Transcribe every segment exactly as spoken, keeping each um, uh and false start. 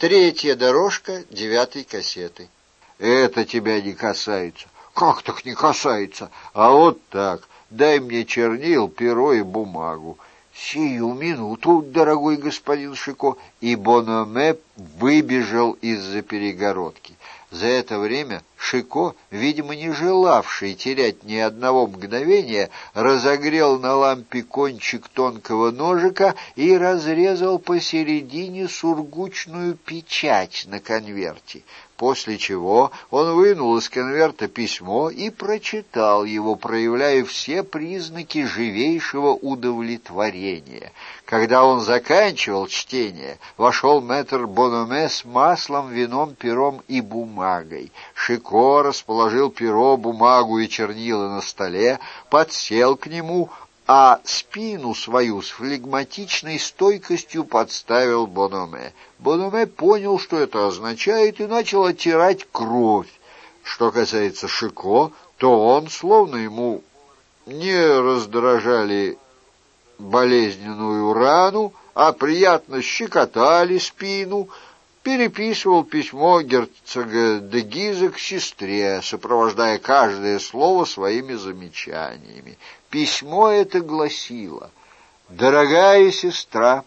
Третья дорожка девятой кассеты. Это тебя не касается. Как так не касается? А вот так. Дай мне чернил, перо и бумагу. Сию минуту, дорогой господин Шико. И Бономе выбежал из-за перегородки. За это время Шико, видимо, не желавший терять ни одного мгновения, разогрел на лампе кончик тонкого ножика и разрезал посередине сургучную печать на конверте, после чего он вынул из конверта письмо и прочитал его, проявляя все признаки живейшего удовлетворения. Когда он заканчивал чтение, вошел мэтр Бономе с маслом, вином, пером и бумагой. Шико расположил перо, бумагу и чернила на столе, подсел к нему, а спину свою с флегматичной стойкостью подставил Бономе. Бономе понял, что это означает, и начал оттирать кровь. Что касается Шико, то он, словно ему не раздражали болезненную рану, а приятно щекотали спину, переписывал письмо герцога де Гиза к сестре, сопровождая каждое слово своими замечаниями. Письмо это гласило: «Дорогая сестра,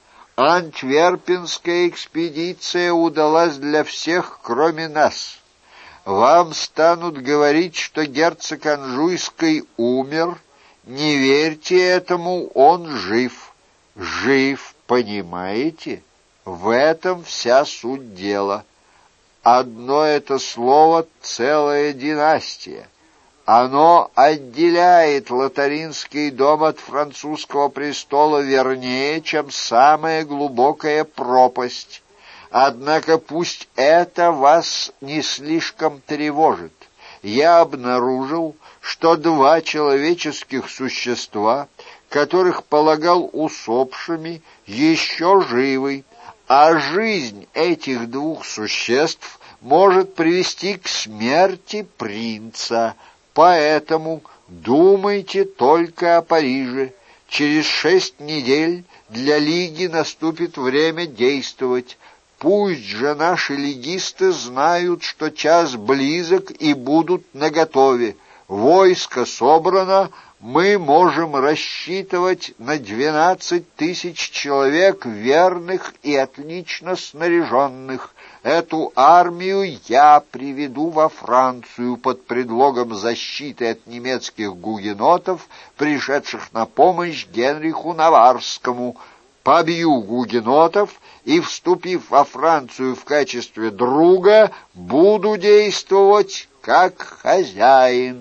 антверпенская экспедиция удалась для всех, кроме нас. Вам станут говорить, что герцог Анжуйский умер. Не верьте этому, он жив. Жив, понимаете? В этом вся суть дела. Одно это слово — целая династия. Оно отделяет Лотаринский дом от французского престола вернее, чем самая глубокая пропасть. Однако пусть это вас не слишком тревожит. Я обнаружил, что два человеческих существа, которых полагал усопшими, еще живы, а жизнь этих двух существ может привести к смерти принца. Поэтому думайте только о Париже. Через шесть недель для Лиги наступит время действовать. Пусть же наши лигисты знают, что час близок и будут наготове. Войско собрано, мы можем рассчитывать на двенадцать тысяч человек, верных и отлично снаряженных. Эту армию я приведу во Францию под предлогом защиты от немецких гугенотов, пришедших на помощь Генриху Наварскому. Побью гугенотов и, вступив во Францию в качестве друга, буду действовать как хозяин».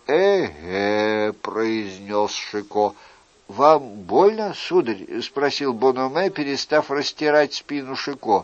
«Э-э», — произнес Шико. «Вам больно, сударь?» — спросил Бономе, перестав растирать спину Шико.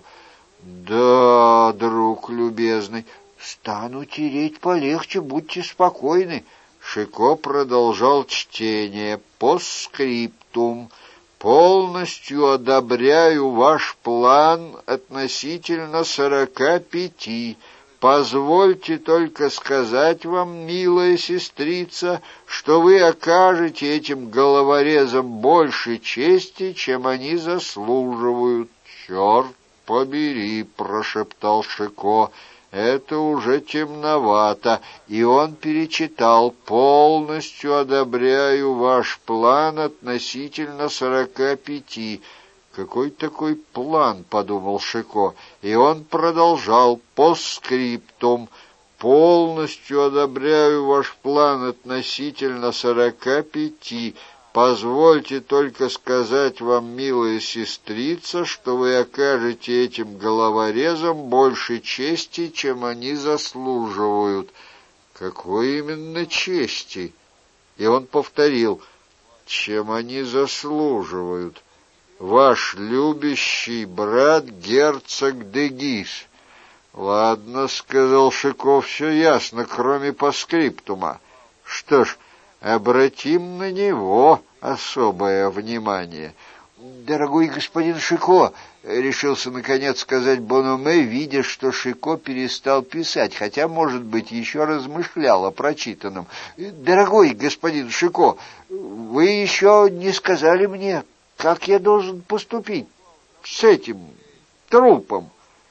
«Да, друг любезный, стану тереть полегче, будьте спокойны». Шико продолжал чтение. «Постскриптум. Полностью одобряю ваш план относительно сорока пяти. Позвольте только сказать вам, милая сестрица, что вы окажете этим головорезам больше чести, чем они заслуживают». «Черт побери», — прошептал Шико, — «это уже темновато». И он перечитал: «Полностью одобряю ваш план относительно сорока пяти». «Какой такой план?» — подумал Шико, и он продолжал: «Постскриптум. Полностью одобряю ваш план относительно сорока пяти. Позвольте только сказать вам, милая сестрица, что вы окажете этим головорезам больше чести, чем они заслуживают». «Какой именно чести?» И он повторил: «Чем они заслуживают. Ваш любящий брат герцог де Гиз». «Ладно», — сказал Шико, — «все ясно, кроме постскриптума. Что ж, обратим на него особое внимание». «Дорогой господин Шико», — решился наконец сказать Бономе, видя, что Шико перестал писать, хотя, может быть, еще размышлял о прочитанном. «Дорогой господин Шико, вы еще не сказали мне, как я должен поступить с этим трупом».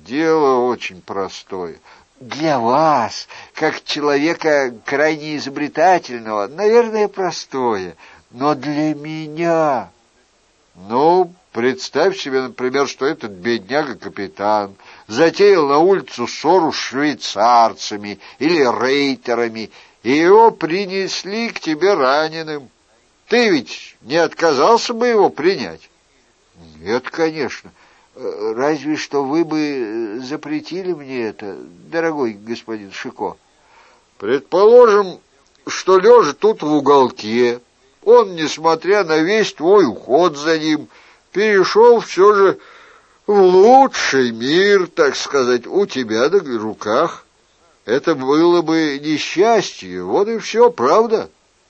дело очень простое. Для вас, как человека крайне изобретательного, наверное, простое. Но для меня... Ну, представь себе, например, что этот бедняга-капитан затеял на улицу ссору с швейцарцами или рейтерами, и его принесли к тебе раненым. Ты ведь не отказался бы его принять? Нет, конечно. Разве что вы бы запретили мне это, дорогой господин Шико. Предположим, что лежа тут в уголке, он, несмотря на весь твой уход за ним, перешел все же в лучший мир, так сказать, у тебя на руках. Это было бы несчастье, вот и все, правда?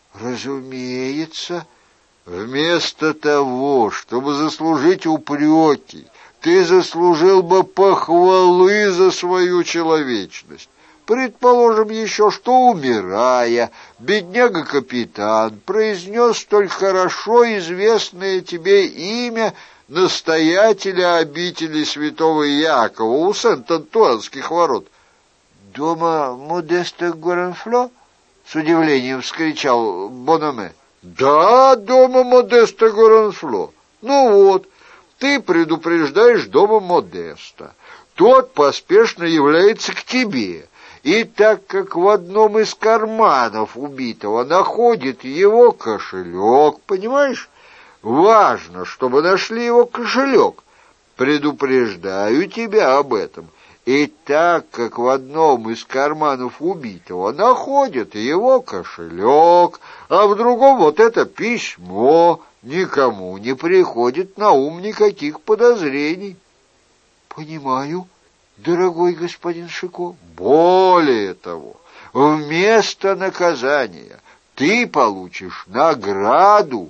Разумеется. Вместо того, чтобы заслужить упреки, ты заслужил бы похвалы за свою человечность. Предположим еще, что, умирая, бедняга-капитан произнес столь хорошо известное тебе имя настоятеля обители святого Якова у Сент-Антуанских ворот. «Дома Модеста Горанфло?» — с удивлением вскричал Бономе. «Да, дома Модеста Горанфло. Ну вот, ты предупреждаешь дома Модеста. Тот поспешно является к тебе». И так как в одном из карманов убитого находит его кошелек, понимаешь, важно, чтобы нашли его кошелек. Предупреждаю тебя об этом. И так как в одном из карманов убитого находят его кошелек, а в другом вот это письмо, никому не приходит на ум никаких подозрений. Понимаю, дорогой господин Шико. Более того, вместо наказания ты получишь награду.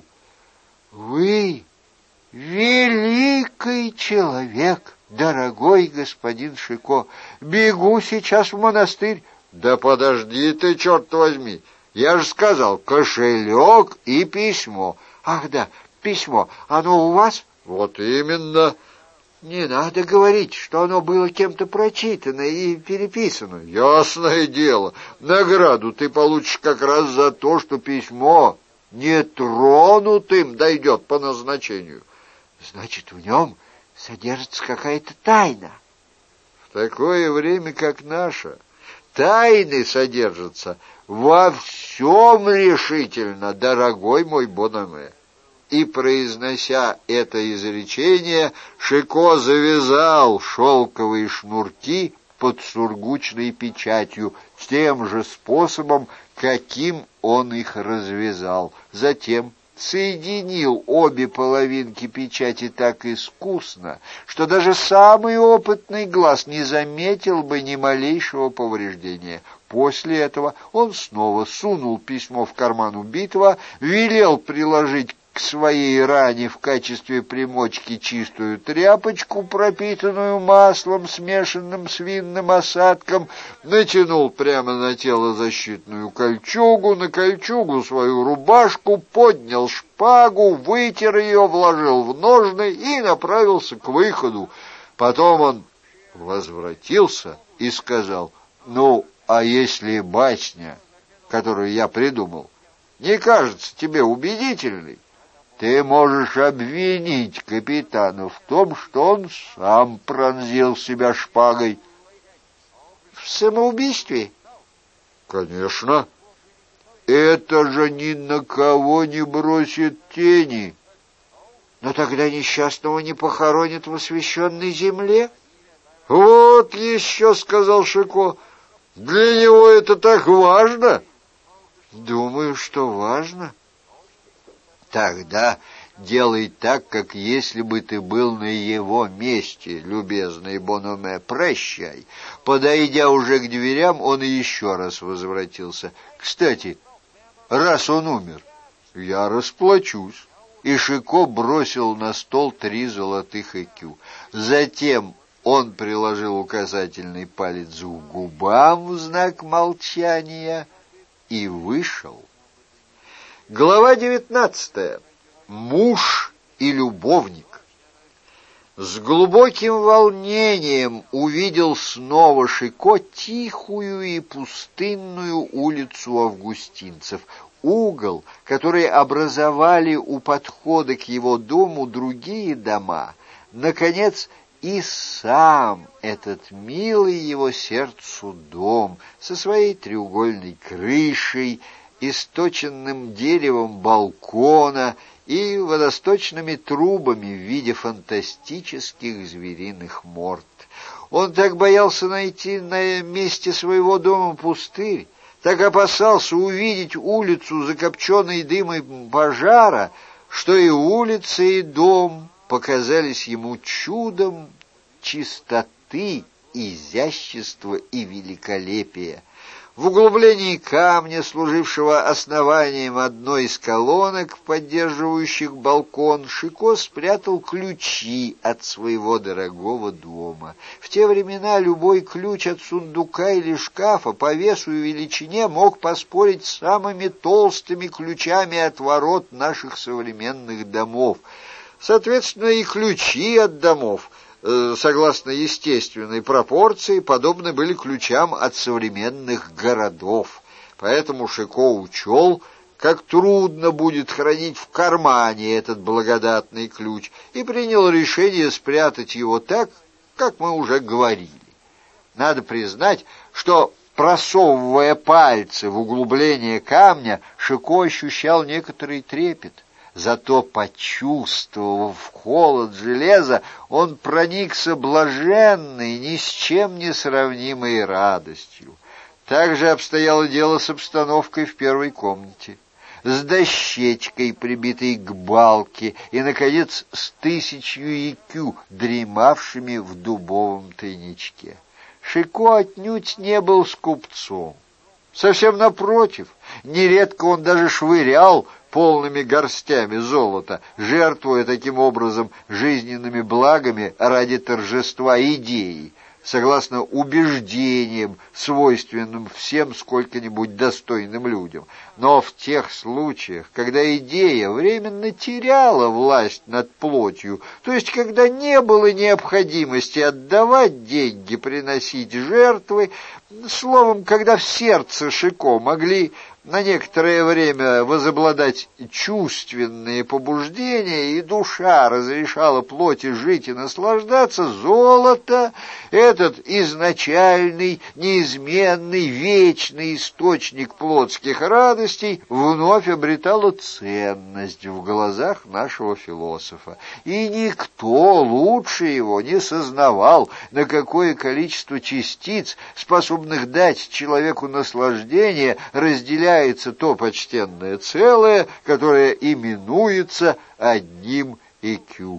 Вы великий человек, дорогой господин Шико. Бегу сейчас в монастырь. Да подожди ты, черт возьми. Я же сказал, кошелек и письмо. Ах да, письмо. Оно у вас? Вот именно. Не надо говорить, что оно было кем-то прочитано и переписано. Ясное дело, награду ты получишь как раз за то, что письмо нетронутым дойдет по назначению. Значит, в нем содержится какая-то тайна. В такое время, как наше, тайны содержатся во всем решительно, дорогой мой Бономе. И, произнося это изречение, Шико завязал шелковые шнурки под сургучной печатью тем же способом, каким он их развязал. Затем соединил обе половинки печати так искусно, что даже самый опытный глаз не заметил бы ни малейшего повреждения. После этого он снова сунул письмо в карман убитого, велел приложить к своей ране в качестве примочки чистую тряпочку, пропитанную маслом, смешанным с винным осадком, натянул прямо на тело защитную кольчугу, на кольчугу свою рубашку, поднял шпагу, вытер ее, вложил в ножны и направился к выходу. Потом он возвратился и сказал: «Ну, а если басня, которую я придумал, не кажется тебе убедительной, ты можешь обвинить капитана в том, что он сам пронзил себя шпагой». В самоубийстве? Конечно. Это же ни на кого не бросит тени. Но тогда несчастного не похоронят в освященной земле. Вот еще, сказал Шико, для него это так важно. Думаю, что важно. Тогда делай так, как если бы ты был на его месте, любезный Бономе. Прощай. Подойдя уже к дверям, он еще раз возвратился. Кстати, раз он умер, я расплачусь. И Шико бросил на стол три золотых экю. Затем он приложил указательный палец к губам в знак молчания и вышел. Глава девятнадцатая. Муж и любовник. С глубоким волнением увидел снова Шико тихую и пустынную улицу августинцев, угол, который образовали у подхода к его дому другие дома, наконец, и сам этот милый его сердцу дом со своей треугольной крышей, источенным деревом балкона и водосточными трубами в виде фантастических звериных морд. Он так боялся найти на месте своего дома пустырь, так опасался увидеть улицу, закопченной дымом пожара, что и улица, и дом показались ему чудом чистоты, изящества и великолепия. В углублении камня, служившего основанием одной из колонок, поддерживающих балкон, Шико спрятал ключи от своего дорогого дома. В те времена любой ключ от сундука или шкафа по весу и величине мог поспорить с самыми толстыми ключами от ворот наших современных домов. Соответственно, и ключи от домов, согласно естественной пропорции, подобны были ключам от современных городов. Поэтому Шико учел, как трудно будет хранить в кармане этот благодатный ключ, и принял решение спрятать его так, как мы уже говорили. Надо признать, что, просовывая пальцы в углубление камня, Шико ощущал некоторый трепет. Зато, почувствовав холод железа, он проникся блаженной, ни с чем не сравнимой радостью. Так же обстояло дело с обстановкой в первой комнате, с дощечкой, прибитой к балке, и, наконец, с тысячью икю, дремавшими в дубовом тайничке. Шико отнюдь не был скупцом. Совсем напротив, нередко он даже швырял полными горстями золота, жертвуя таким образом жизненными благами ради торжества идеи, согласно убеждениям, свойственным всем сколько-нибудь достойным людям. Но в тех случаях, когда идея временно теряла власть над плотью, то есть когда не было необходимости отдавать деньги, приносить жертвы, словом, когда в сердце Шико могли на некоторое время возобладать чувственные побуждения, и душа разрешала плоти жить и наслаждаться, золото, этот изначальный, неизменный, вечный источник плотских радостей, вновь обретало ценность в глазах нашего философа. И никто лучше его не сознавал, на какое количество частиц, способных дать человеку наслаждение, разделяя то почтенное целое, которое именуется одним икю.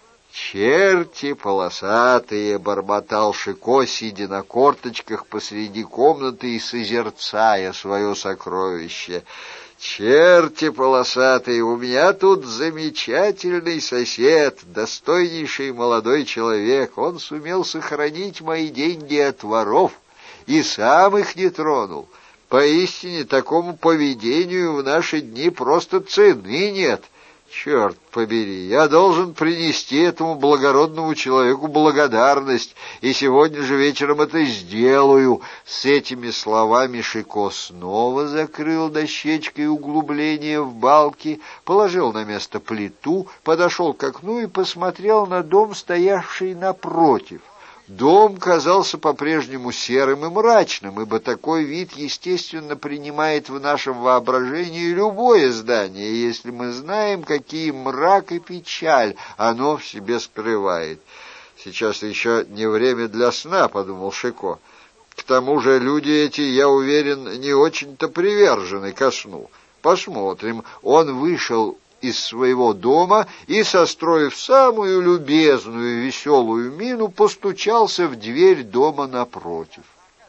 «Черти полосатые!» — бормотал Шико, сидя на корточках посреди комнаты и созерцая свое сокровище. «Черти полосатые! У меня тут замечательный сосед, достойнейший молодой человек. Он сумел сохранить мои деньги от воров и сам их не тронул. Поистине, такому поведению в наши дни просто цены нет. Черт побери, я должен принести этому благородному человеку благодарность, и сегодня же вечером это сделаю». С этими словами Шико снова закрыл дощечкой углубление в балке, положил на место плиту, подошел к окну и посмотрел на дом, стоявший напротив. Дом казался по-прежнему серым и мрачным, ибо такой вид, естественно, принимает в нашем воображении любое здание, если мы знаем, какие мрак и печаль оно в себе скрывает. «Сейчас еще не время для сна», — подумал Шико. «К тому же люди эти, я уверен, не очень-то привержены ко сну. Посмотрим». Он вышел из своего дома и, состроив самую любезную и веселую мину, постучался в дверь дома напротив.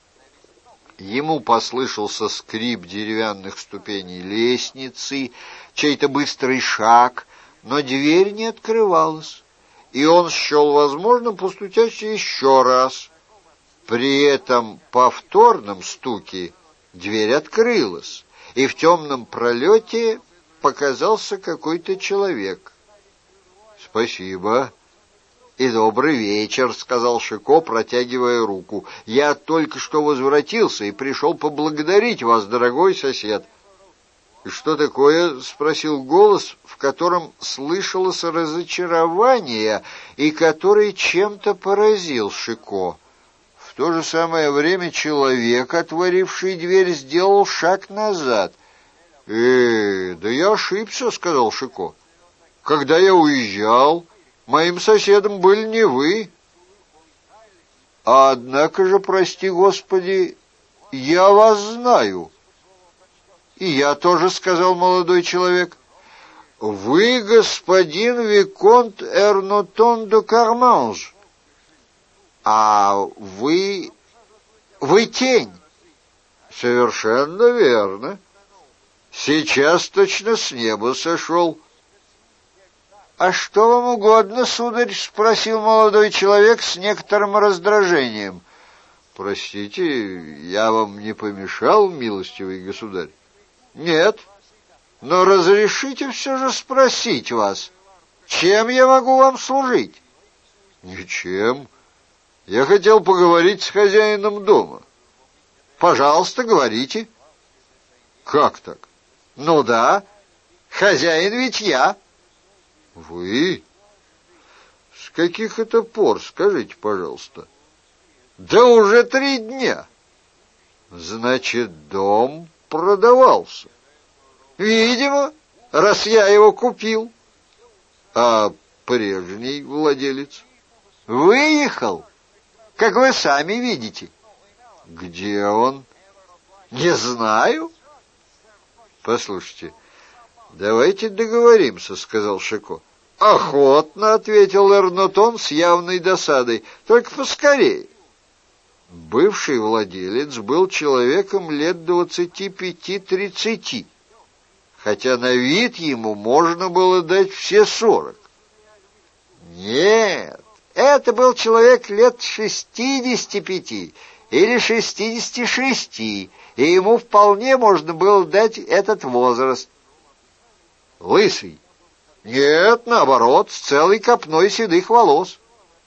Ему послышался скрип деревянных ступеней лестницы, чей-то быстрый шаг, но дверь не открывалась, и он счел возможным постучать еще раз. При этом повторном стуке дверь открылась, и в темном пролете показался какой-то человек. «Спасибо. И добрый вечер, — сказал Шико, протягивая руку. — Я только что возвратился и пришел поблагодарить вас, дорогой сосед. — И что такое? — спросил голос, в котором слышалось разочарование и который чем-то поразил Шико. В то же самое время человек, отворивший дверь, сделал шаг назад. — Э, да я ошибся, — сказал Шико. — Когда я уезжал, моим соседом были не вы. — Однако же, прости Господи, я вас знаю. — И я тоже, — сказал молодой человек. — Вы господин Виконт Эрнотон де Карманж. — А вы... вы тень. — Совершенно верно. Сейчас точно с неба сошел. — А что вам угодно, сударь? — спросил молодой человек с некоторым раздражением. — Простите, я вам не помешал, милостивый государь? — Нет, но разрешите все же спросить вас, чем я могу вам служить? — Ничем. Я хотел поговорить с хозяином дома. — Пожалуйста, говорите. — Как так? — Ну да, хозяин ведь я. — Вы? С каких это пор, скажите, пожалуйста? — Да уже три дня. — Значит, дом продавался? — Видимо, раз я его купил. — А прежний владелец? — Выехал, как вы сами видите. — Где он? — Не знаю. — Послушайте, давайте договоримся, — сказал Шико. — Охотно, — ответил Эрнотон с явной досадой, — только поскорее. Бывший владелец был человеком лет двадцати пяти-тридцати, хотя на вид ему можно было дать все сорок. Нет, это был человек лет шестидесяти пяти или шестидесяти шести, и ему вполне можно было дать этот возраст. Лысый? Нет, наоборот, с целой копной седых волос.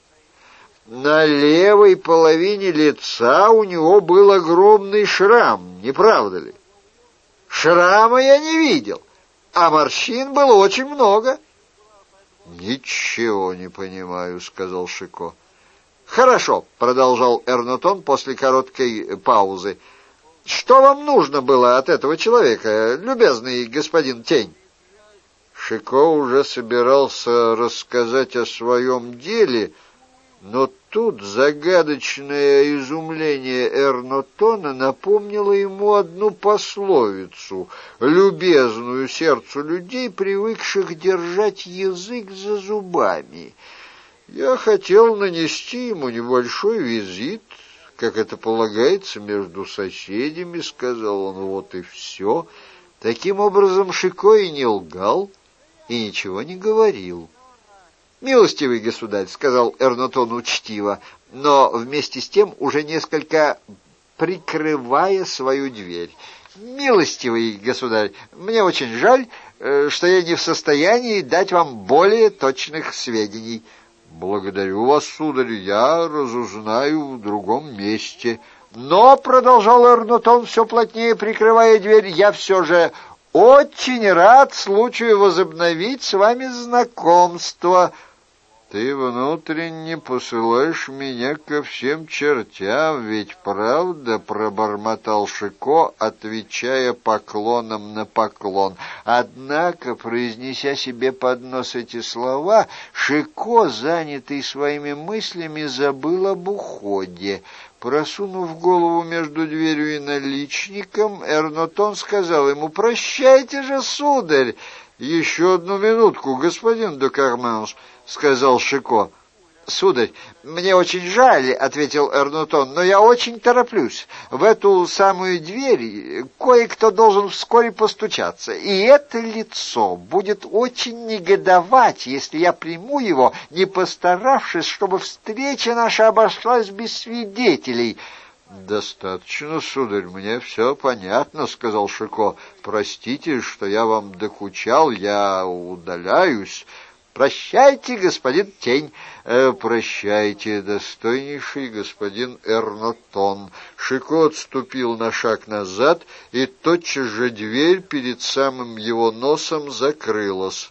На левой половине лица у него был огромный шрам, не правда ли? Шрама я не видел, а морщин было очень много. Ничего не понимаю, — сказал Шико. Хорошо, — продолжал Эрнотон после короткой паузы. Что вам нужно было от этого человека, любезный господин Тень? Шико уже собирался рассказать о своем деле, но тут загадочное изумление Эрнотона напомнило ему одну пословицу, любезную сердцу людей, привыкших держать язык за зубами. Я хотел нанести ему небольшой визит, как это полагается, между соседями, — сказал он, — вот и все. Таким образом, Шико и не лгал, и ничего не говорил. — Милостивый государь, — сказал Эрнотон учтиво, но вместе с тем уже несколько прикрывая свою дверь. — Милостивый государь, мне очень жаль, что я не в состоянии дать вам более точных сведений. — Благодарю вас, сударь, я разузнаю в другом месте. — Но, — продолжал Эрнотон, все плотнее прикрывая дверь, — я все же очень рад случаю возобновить с вами знакомство. — Ты внутренне посылаешь меня ко всем чертям, ведь правда, — пробормотал Шико, отвечая поклоном на поклон. Однако, произнеся себе под нос эти слова, Шико, занятый своими мыслями, забыл об уходе. Просунув голову между дверью и наличником, Эрнотон сказал ему: «Прощайте же, сударь!» «Еще одну минутку, господин де Карманж», — сказал Шико. «Сударь, мне очень жаль», — ответил Эрнотон, — «но я очень тороплюсь. В эту самую дверь кое-кто должен вскоре постучаться, и это лицо будет очень негодовать, если я приму его, не постаравшись, чтобы встреча наша обошлась без свидетелей». «Достаточно, сударь, мне все понятно», — сказал Шико. «Простите, что я вам докучал, я удаляюсь». «Прощайте, господин Тень». Э, «Прощайте, достойнейший господин Эрнотон». Шико отступил на шаг назад, и тотчас же дверь перед самым его носом закрылась.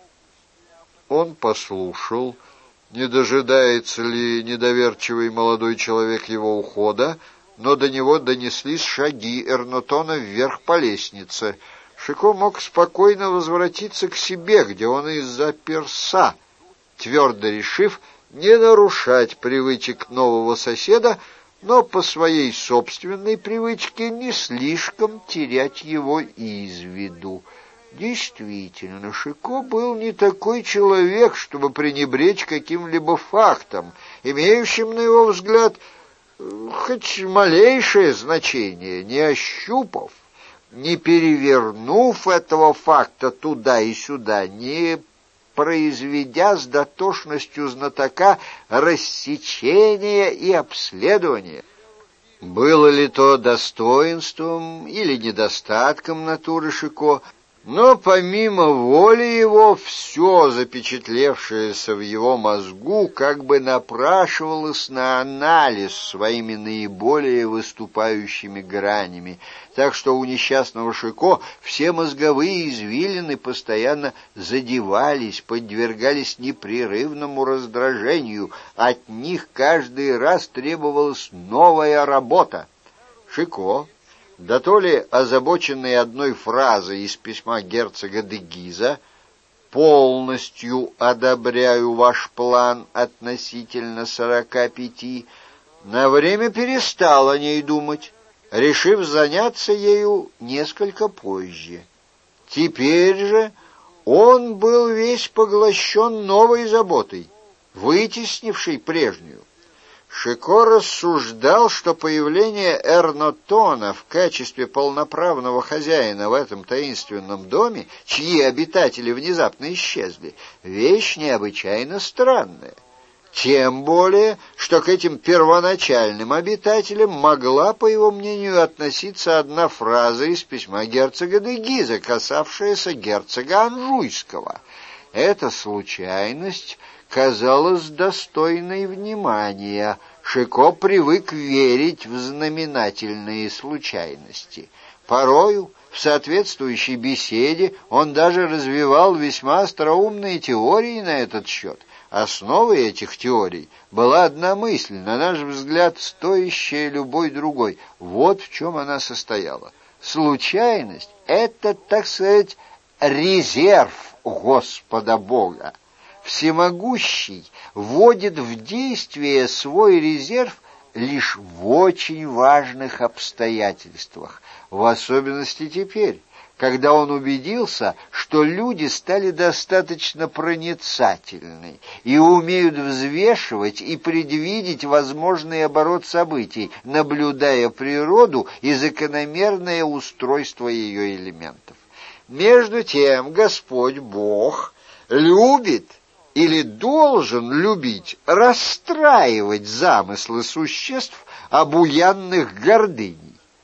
Он послушал, не дожидается ли недоверчивый молодой человек его ухода, но до него донеслись шаги Эрнотона вверх по лестнице. Шико мог спокойно возвратиться к себе, где он и заперся, твердо решив не нарушать привычек нового соседа, но по своей собственной привычке не слишком терять его из виду. Действительно, Шико был не такой человек, чтобы пренебречь каким-либо фактом, имеющим, на его взгляд, хоть малейшее значение, не ощупав, не перевернув этого факта туда и сюда, не произведя с дотошностью знатока рассечения и обследования. Было ли то достоинством или недостатком натуры Шико, но помимо воли его все запечатлевшееся в его мозгу как бы напрашивалось на анализ своими наиболее выступающими гранями, так что у несчастного Шико все мозговые извилины постоянно задевались, подвергались непрерывному раздражению, от них каждый раз требовалась новая работа. Шико, да то ли озабоченный одной фразой из письма герцога де Гиза «Полностью одобряю ваш план относительно сорока пяти», на время перестал о ней думать, решив заняться ею несколько позже. Теперь же он был весь поглощен новой заботой, вытеснившей прежнюю. Шико рассуждал, что появление Эрнотона в качестве полноправного хозяина в этом таинственном доме, чьи обитатели внезапно исчезли, вещь необычайно странная. Тем более, что к этим первоначальным обитателям могла, по его мнению, относиться одна фраза из письма герцога де Гиза, касавшаяся герцога Анжуйского. Эта случайность казалась достойной внимания. Шико привык верить в знаменательные случайности. Порою в соответствующей беседе он даже развивал весьма остроумные теории на этот счет. Основой этих теорий была одна мысль, на наш взгляд, стоящая любой другой. Вот в чем она состояла. Случайность — это, так сказать, резерв Господа Бога. Всемогущий вводит в действие свой резерв лишь в очень важных обстоятельствах, в особенности теперь, когда он убедился, что люди стали достаточно проницательны и умеют взвешивать и предвидеть возможный оборот событий, наблюдая природу и закономерное устройство ее элементов. Между тем Господь Бог любит или должен любить расстраивать замыслы существ, обуянных гордыней.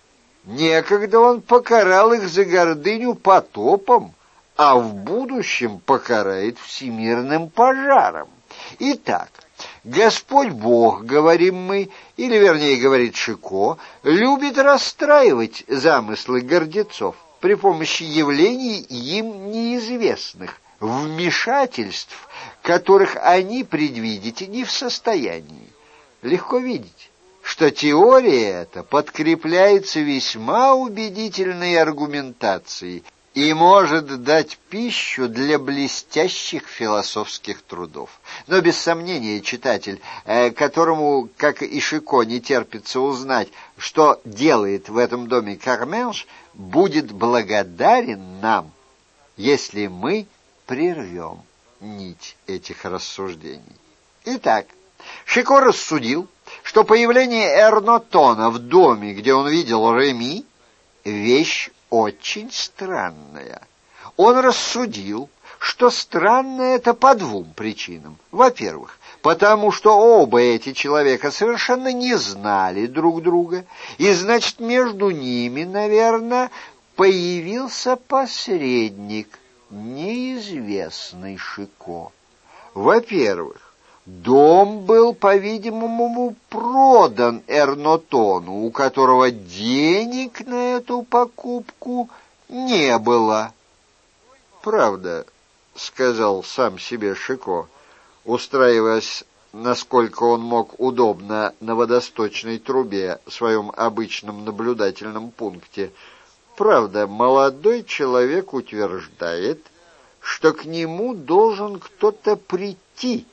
Некогда он покарал их за гордыню потопом, а в будущем покарает всемирным пожаром. Итак, Господь Бог, говорим мы, или вернее говорит Шико, любит расстраивать замыслы гордецов при помощи явлений им неизвестных, вмешательств, которых они предвидеть не в состоянии. Легко видеть, что теория эта подкрепляется весьма убедительной аргументацией и может дать пищу для блестящих философских трудов. Но без сомнения читатель, которому, как и Шико, не терпится узнать, что делает в этом доме Карменш, будет благодарен нам, если мы прервем нить этих рассуждений. Итак, Шико рассудил, что появление Эрнотона в доме, где он видел Реми, вещь очень странная. Он рассудил, что странно это по двум причинам. Во-первых, потому что оба эти человека совершенно не знали друг друга, и, значит, между ними, наверное, появился посредник, неизвестный Шико. Во-первых, дом был, по-видимому, продан Эрнотону, у которого денег на эту покупку не было. «Правда», — сказал сам себе Шико, устраиваясь, насколько он мог удобно, на водосточной трубе, в своем обычном наблюдательном пункте. «Правда, молодой человек утверждает, что к нему должен кто-то прийти,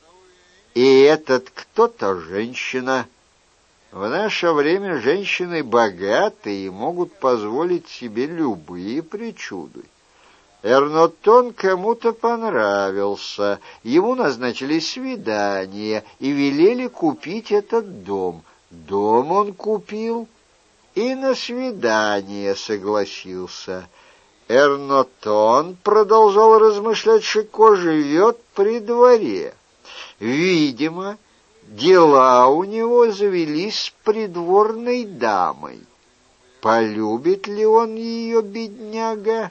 и этот кто-то женщина. В наше время женщины богаты и могут позволить себе любые причуды. Эрнотон кому-то понравился, ему назначили свидание и велели купить этот дом. Дом он купил и на свидание согласился. Эрнотон, продолжал размышлять Шико, живет при дворе. Видимо, дела у него завелись с придворной дамой. Полюбит ли он ее, бедняга?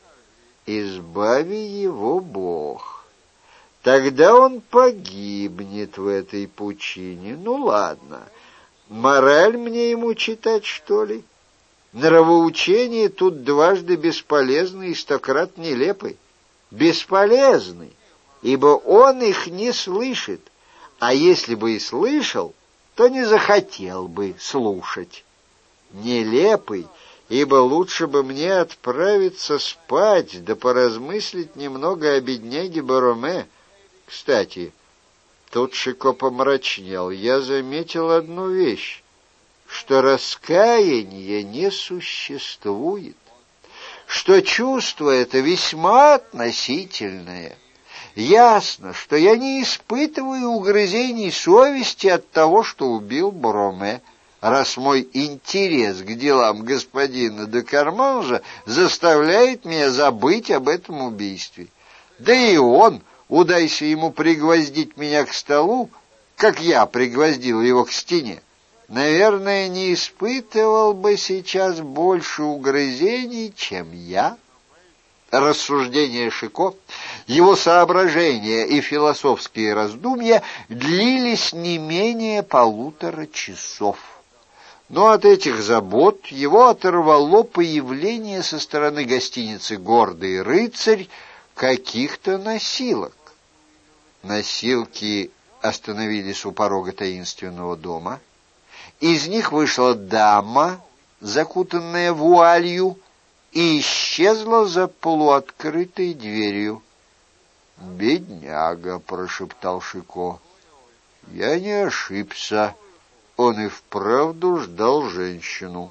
Избави его Бог. Тогда он погибнет в этой пучине. Ну, ладно, мораль мне ему читать, что ли? Нравоучение тут дважды бесполезный и стократ нелепый. Бесполезный, ибо он их не слышит, а если бы и слышал, то не захотел бы слушать. Нелепый, ибо лучше бы мне отправиться спать, да поразмыслить немного о бедняге Бороме. Кстати, тут Шико помрачнел. Я заметил одну вещь, что раскаяния не существует, что чувство это весьма относительное. Ясно, что я не испытываю угрызений совести от того, что убил Бороме, раз мой интерес к делам господина де Карманжа заставляет меня забыть об этом убийстве. Да и он, удайся ему пригвоздить меня к столу, как я пригвоздил его к стене, наверное, не испытывал бы сейчас больше угрызений, чем я. Рассуждения Шико, его соображения и философские раздумья длились не менее полутора часов. Но от этих забот его оторвало появление со стороны гостиницы «Гордый рыцарь» каких-то носилок. Носилки остановились у порога таинственного дома. Из них вышла дама, закутанная вуалью, и исчезла за полуоткрытой дверью. «Бедняга», — прошептал Шико, — «я не ошибся». Он и вправду ждал женщину.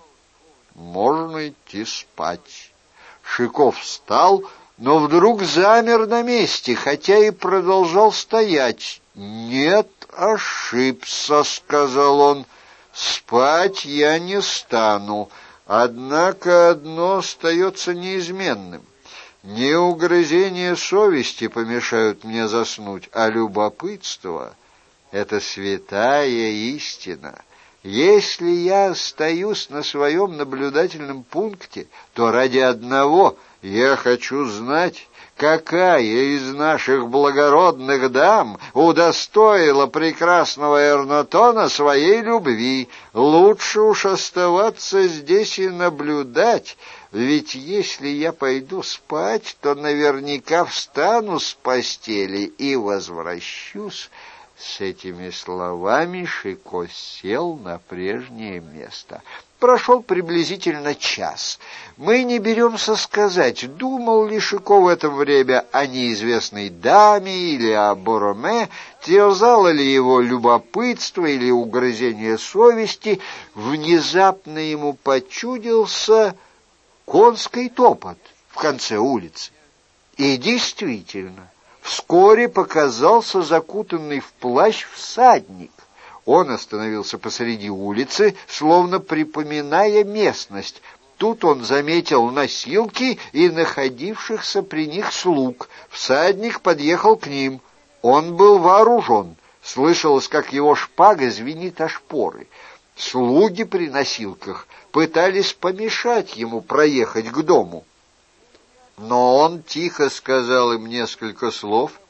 Можно идти спать. Шико встал, но вдруг замер на месте, хотя и продолжал стоять. «Нет, ошибся», — сказал он. «Спать я не стану, однако одно остается неизменным. Не угрызения совести помешают мне заснуть, а любопытство — это святая истина. Если я остаюсь на своем наблюдательном пункте, то ради одного я хочу знать, какая из наших благородных дам удостоила прекрасного Эрнотона своей любви. Лучше уж оставаться здесь и наблюдать, ведь если я пойду спать, то наверняка встану с постели и возвращусь». С этими словами Шико сел на прежнее место. Прошел приблизительно час. Мы не беремся сказать, думал ли Шико в это время о неизвестной даме или о Бороме, терзало ли его любопытство или угрызение совести. Внезапно ему почудился конский топот в конце улицы. И действительно, вскоре показался закутанный в плащ всадник. Он остановился посреди улицы, словно припоминая местность. Тут он заметил носилки и находившихся при них слуг. Всадник подъехал к ним. Он был вооружен. Слышалось, как его шпага звенит о шпоры. Слуги при носилках пытались помешать ему проехать к дому. Но он тихо сказал им несколько слов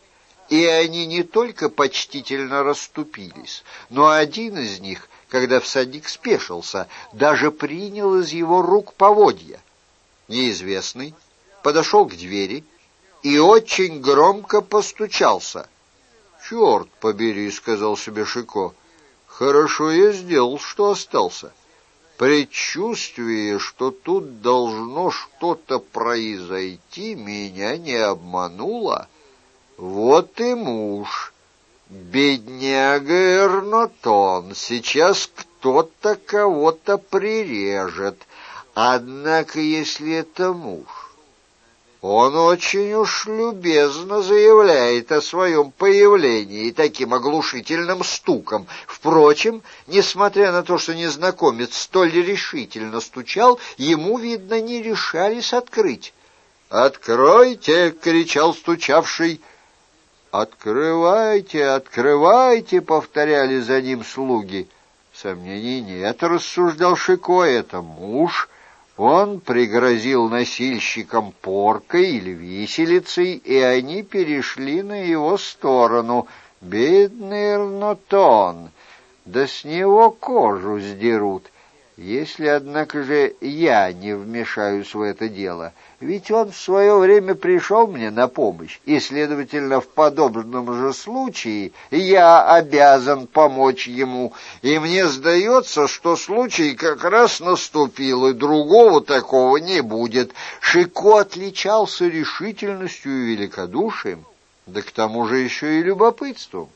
и они не только почтительно расступились, но один из них, когда всадник спешился, даже принял из его рук поводья. Неизвестный подошел к двери и очень громко постучался. «Черт побери», — сказал себе Шико, — «хорошо я сделал, что остался». Предчувствие, что тут должно что-то произойти, меня не обмануло. Вот и муж, бедняга Эрнотон, сейчас кто-то кого-то прирежет. Однако, если это муж, он очень уж любезно заявляет о своем появлении таким оглушительным стуком. Впрочем, несмотря на то, что незнакомец столь решительно стучал, ему, видно, не решались открыть. «Откройте!» — кричал стучавший. «Открывайте, открывайте!» — повторяли за ним слуги. Сомнений нет, — рассуждал Шико, — это муж. Он пригрозил носильщикам поркой или виселицей, и они перешли на его сторону. Бедный Эрнотон, да с него кожу сдерут. Если, однако же, я не вмешаюсь в это дело, ведь он в свое время пришел мне на помощь, и, следовательно, в подобном же случае я обязан помочь ему, и мне сдается, что случай как раз наступил, и другого такого не будет. Шико отличался решительностью и великодушием, да к тому же еще и любопытством.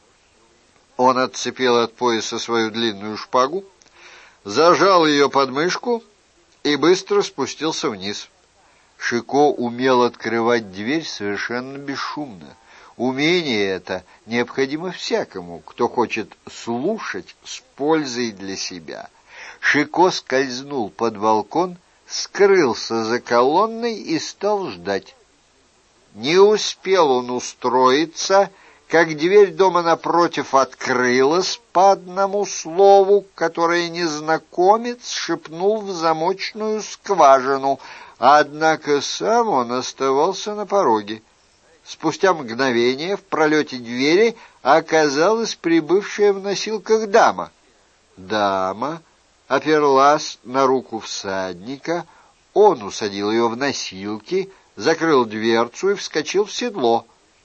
Он отцепил от пояса свою длинную шпагу, зажал ее под мышку и быстро спустился вниз. Шико умел открывать дверь совершенно бесшумно. Умение это необходимо всякому, кто хочет слушать с пользой для себя. Шико скользнул под балкон, скрылся за колонной и стал ждать. Не успел он устроиться, как дверь дома напротив открылась по одному слову, которое незнакомец шепнул в замочную скважину, однако сам он оставался на пороге. Спустя мгновение в пролете двери оказалась прибывшая в носилках дама. Дама оперлась на руку всадника, он усадил ее в носилки, закрыл дверцу и вскочил в седло.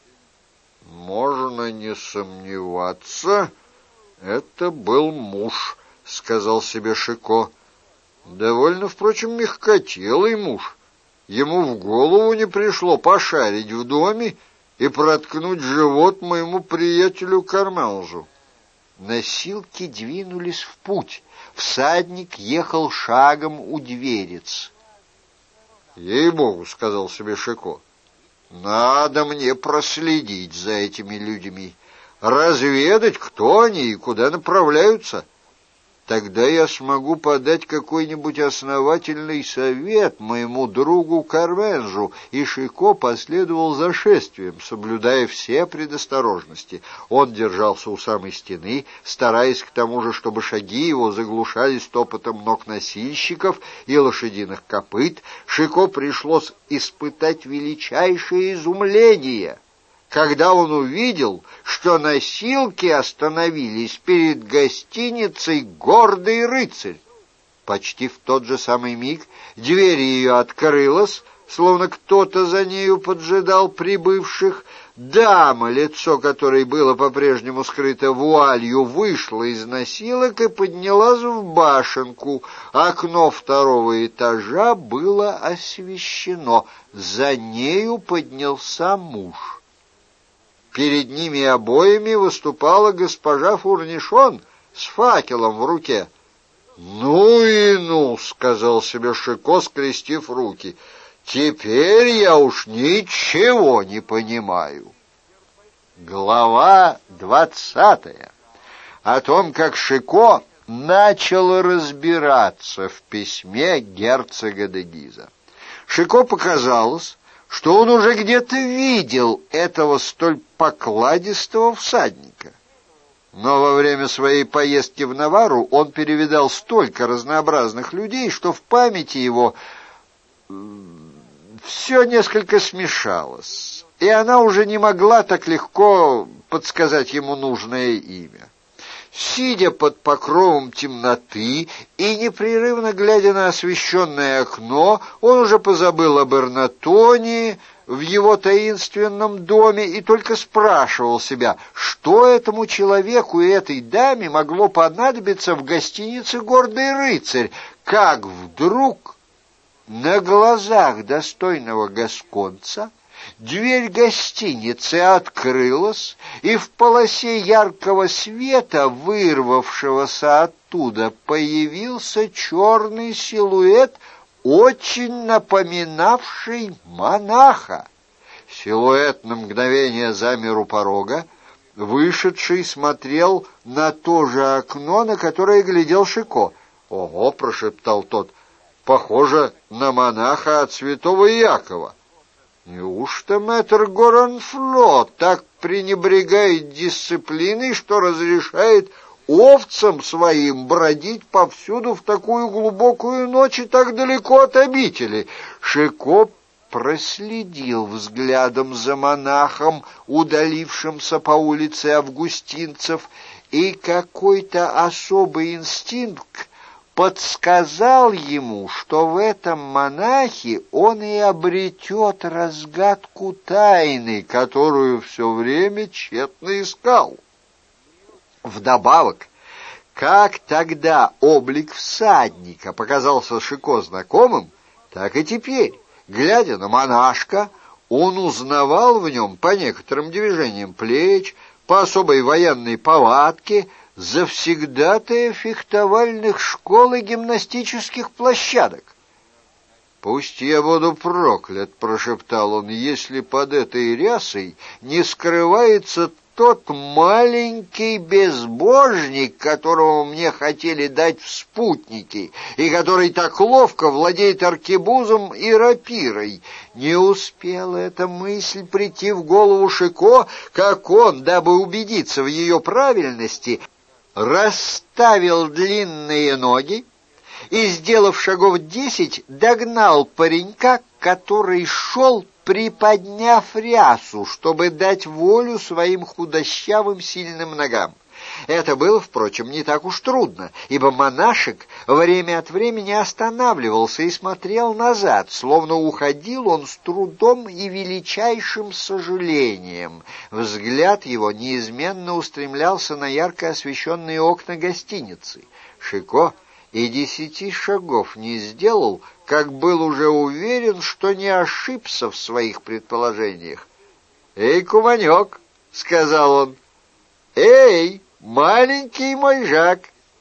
«Можно не сомневаться, это был муж», — сказал себе Шико. «Довольно, впрочем, мягкотелый муж. Ему в голову не пришло пошарить в доме и проткнуть живот моему приятелю Карманжу». Носилки двинулись в путь. Всадник ехал шагом у дверец. «Ей-богу», — сказал себе Шико, — «надо мне проследить за этими людьми, разведать, кто они и куда направляются. Тогда я смогу подать какой-нибудь основательный совет моему другу Карменжу». И Шико последовал за шествием, соблюдая все предосторожности. Он держался у самой стены, стараясь к тому же, чтобы шаги его заглушались топотом ног носильщиков и лошадиных копыт. Шико пришлось испытать величайшее изумление, когда он увидел, что носилки остановились перед гостиницей «Гордый рыцарь». Почти в тот же самый миг дверь ее открылась, словно кто-то за нею поджидал прибывших. Дама, лицо которой было по-прежнему скрыто вуалью, вышла из носилок и поднялась в башенку. Окно второго этажа было освещено. За нею поднялся муж. Перед ними обоими выступала госпожа Фурнишон с факелом в руке. «Ну и ну», — сказал себе Шико, скрестив руки, — «теперь я уж ничего не понимаю». Глава двадцатая. О том, как Шико начал разбираться в письме герцога де Гиза. Шико показалось, что он уже где-то видел этого столь покладистого всадника. Но во время своей поездки в Наварру он перевидал столько разнообразных людей, что в памяти его все несколько смешалось. и она уже не могла так легко подсказать ему нужное имя. Сидя под покровом темноты и непрерывно глядя на освещенное окно, он уже позабыл об Эрнатоне в его таинственном доме и только спрашивал себя, что этому человеку и этой даме могло понадобиться в гостинице «Гордый рыцарь», как вдруг на глазах достойного гасконца дверь гостиницы открылась, и в полосе яркого света, вырвавшегося оттуда, появился черный силуэт, очень напоминавший монаха. Силуэт на мгновение замер у порога, вышедший смотрел на то же окно, на которое глядел Шико. «Ого!» — прошептал тот. «Похоже на монаха от святого Иакова». Неужто мэтр Горанфло так пренебрегает дисциплиной, что разрешает овцам своим бродить повсюду в такую глубокую ночь и так далеко от обители? Шико проследил взглядом за монахом, удалившимся по улице Августинцев, и какой-то особый инстинкт подсказал ему, что в этом монахе он и обретет разгадку тайны, которую все время тщетно искал. Вдобавок, как тогда облик всадника показался Шико знакомым, так и теперь, глядя на монашка, он узнавал в нем по некоторым движениям плеч, по особой военной повадке, завсегдатая фехтовальных школ и гимнастических площадок. «Пусть я буду проклят», — прошептал он, — «если под этой рясой не скрывается тот маленький безбожник, которого мне хотели дать в спутники, и который так ловко владеет аркебузом и рапирой». Не успела эта мысль прийти в голову Шико, как он, дабы убедиться в ее правильности, расставил длинные ноги и, сделав шагов десять, догнал паренька, который шел, приподняв рясу, чтобы дать волю своим худощавым сильным ногам. Это было, впрочем, не так уж трудно, ибо монашек время от времени останавливался и смотрел назад, словно уходил он с трудом и величайшим сожалением. Взгляд его неизменно устремлялся на ярко освещенные окна гостиницы. Шико и десяти шагов не сделал, как был уже уверен, что не ошибся в своих предположениях. «Эй, куманек!» — сказал он. «Эй, маленький мой Жак!